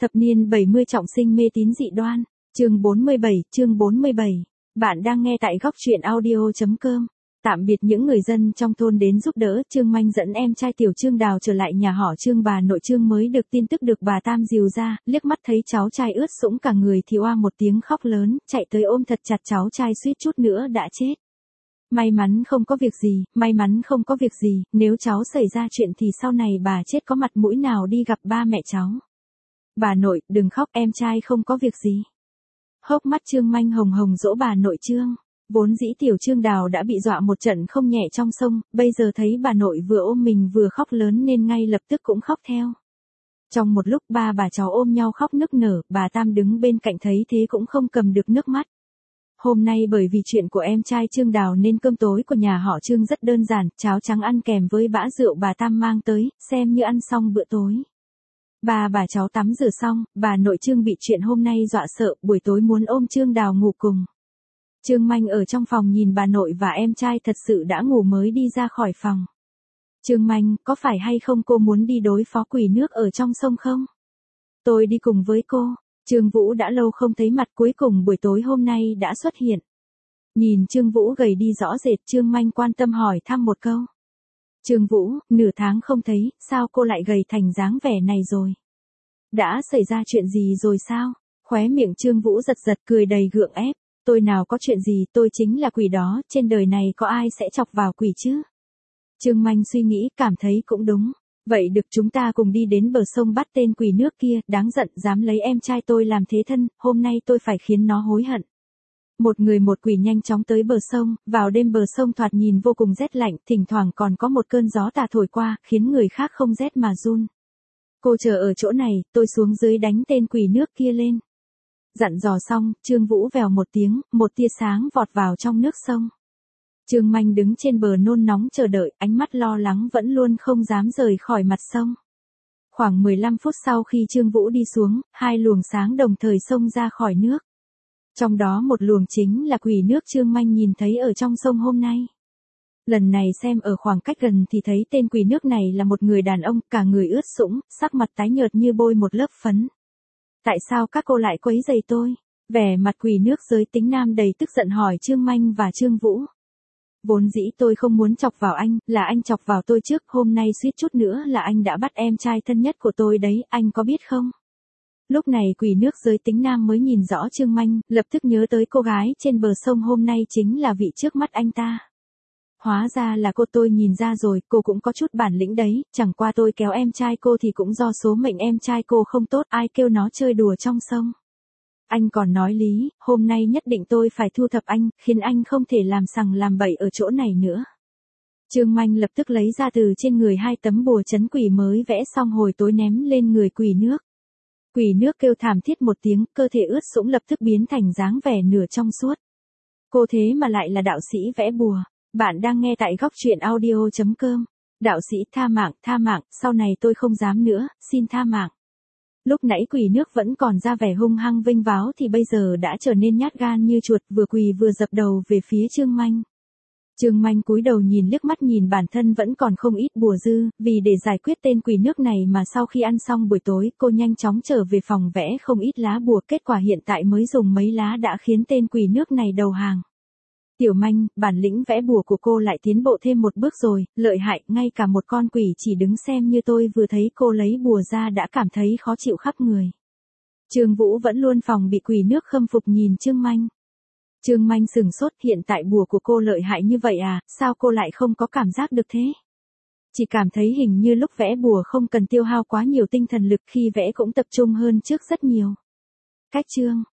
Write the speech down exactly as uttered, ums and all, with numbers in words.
Thập niên bảy mươi trọng sinh mê tín dị đoan, chương bốn mươi bảy, chương bốn mươi bảy. Bạn đang nghe tại góc truyện audio chấm com. Tạm biệt những người dân trong thôn đến giúp đỡ, Trương Manh dẫn em trai tiểu Trương Đào trở lại nhà họ Trương. Bà nội Trương mới được tin tức được bà Tam dìu ra, liếc mắt thấy cháu trai ướt sũng cả người thì oa một tiếng khóc lớn, chạy tới ôm thật chặt cháu trai suýt chút nữa đã chết. May mắn không có việc gì, may mắn không có việc gì, nếu cháu xảy ra chuyện thì sau này bà chết có mặt mũi nào đi gặp ba mẹ cháu. Bà nội, đừng khóc, em trai không có việc gì. Hốc mắt Trương Manh hồng hồng dỗ bà nội Trương. Vốn dĩ tiểu Trương Đào đã bị dọa một trận không nhẹ trong sông, bây giờ thấy bà nội vừa ôm mình vừa khóc lớn nên ngay lập tức cũng khóc theo. Trong một lúc ba bà cháu ôm nhau khóc nức nở, bà Tam đứng bên cạnh thấy thế cũng không cầm được nước mắt. Hôm nay bởi vì chuyện của em trai Trương Đào nên cơm tối của nhà họ Trương rất đơn giản, cháo trắng ăn kèm với bã rượu bà Tam mang tới, xem như ăn xong bữa tối. Ba bà cháu tắm rửa xong, bà nội Trương bị chuyện hôm nay dọa sợ, buổi tối muốn ôm Trương Đào ngủ cùng. Trương Manh ở trong phòng nhìn bà nội và em trai thật sự đã ngủ mới đi ra khỏi phòng. Trương Manh, có phải hay không cô muốn đi đối phó quỷ nước ở trong sông không? Tôi đi cùng với cô. Trương Vũ đã lâu không thấy mặt, cuối cùng buổi tối hôm nay đã xuất hiện. Nhìn Trương Vũ gầy đi rõ rệt, Trương Manh quan tâm hỏi thăm một câu. Trương Vũ, nửa tháng không thấy, sao cô lại gầy thành dáng vẻ này rồi? Đã xảy ra chuyện gì rồi sao? Khóe miệng Trương Vũ giật giật cười đầy gượng ép. Tôi nào có chuyện gì, tôi chính là quỷ đó, trên đời này có ai sẽ chọc vào quỷ chứ? Trương Manh suy nghĩ, cảm thấy cũng đúng. Vậy được, chúng ta cùng đi đến bờ sông bắt tên quỷ nước kia, đáng giận, dám lấy em trai tôi làm thế thân, hôm nay tôi phải khiến nó hối hận. Một người một quỷ nhanh chóng tới bờ sông, vào đêm bờ sông thoạt nhìn vô cùng rét lạnh, thỉnh thoảng còn có một cơn gió tà thổi qua, khiến người khác không rét mà run. Cô chờ ở chỗ này, tôi xuống dưới đánh tên quỷ nước kia lên. Dặn dò xong, Trương Vũ vèo một tiếng, một tia sáng vọt vào trong nước sông. Trương Manh đứng trên bờ nôn nóng chờ đợi, ánh mắt lo lắng vẫn luôn không dám rời khỏi mặt sông. Khoảng mười lăm phút sau khi Trương Vũ đi xuống, hai luồng sáng đồng thời xông ra khỏi nước. Trong đó một luồng chính là quỷ nước Trương Manh nhìn thấy ở trong sông hôm nay. Lần này xem ở khoảng cách gần thì thấy tên quỷ nước này là một người đàn ông, cả người ướt sũng, sắc mặt tái nhợt như bôi một lớp phấn. Tại sao các cô lại quấy rầy tôi? Vẻ mặt quỷ nước giới tính nam đầy tức giận hỏi Trương Manh và Trương Vũ. Vốn dĩ tôi không muốn chọc vào anh, là anh chọc vào tôi trước, hôm nay suýt chút nữa là anh đã bắt em trai thân nhất của tôi đấy, anh có biết không? Lúc này quỷ nước giới tính nam mới nhìn rõ Trương Manh, lập tức nhớ tới cô gái trên bờ sông hôm nay chính là vị trước mắt anh ta. Hóa ra là cô, tôi nhìn ra rồi, cô cũng có chút bản lĩnh đấy, chẳng qua tôi kéo em trai cô thì cũng do số mệnh em trai cô không tốt, ai kêu nó chơi đùa trong sông. Anh còn nói lý, hôm nay nhất định tôi phải thu thập anh, khiến anh không thể làm sằng làm bậy ở chỗ này nữa. Trương Manh lập tức lấy ra từ trên người hai tấm bùa trấn quỷ mới vẽ xong hồi tối ném lên người quỷ nước. Quỷ nước kêu thảm thiết một tiếng, cơ thể ướt sũng lập tức biến thành dáng vẻ nửa trong suốt. Cô thế mà lại là đạo sĩ vẽ bùa. Bạn đang nghe tại góc truyện audio chấm com. Đạo sĩ, tha mạng, tha mạng, sau này tôi không dám nữa, xin tha mạng. Lúc nãy quỷ nước vẫn còn ra vẻ hung hăng vênh váo thì bây giờ đã trở nên nhát gan như chuột, vừa quỳ vừa dập đầu về phía Trương Manh. Trương Manh cúi đầu nhìn liếc mắt nhìn bản thân vẫn còn không ít bùa dư, vì để giải quyết tên quỷ nước này mà sau khi ăn xong buổi tối cô nhanh chóng trở về phòng vẽ không ít lá bùa, kết quả hiện tại mới dùng mấy lá đã khiến tên quỷ nước này đầu hàng. Tiểu Manh, bản lĩnh vẽ bùa của cô lại tiến bộ thêm một bước rồi, lợi hại, ngay cả một con quỷ chỉ đứng xem như tôi vừa thấy cô lấy bùa ra đã cảm thấy khó chịu khắp người. Trương Vũ vẫn luôn phòng bị quỷ nước khâm phục nhìn Trương Manh. Trương Manh sừng sốt, hiện tại bùa của cô lợi hại như vậy à, sao cô lại không có cảm giác được thế? Chỉ cảm thấy hình như lúc vẽ bùa không cần tiêu hao quá nhiều tinh thần lực, khi vẽ cũng tập trung hơn trước rất nhiều. Cách chương,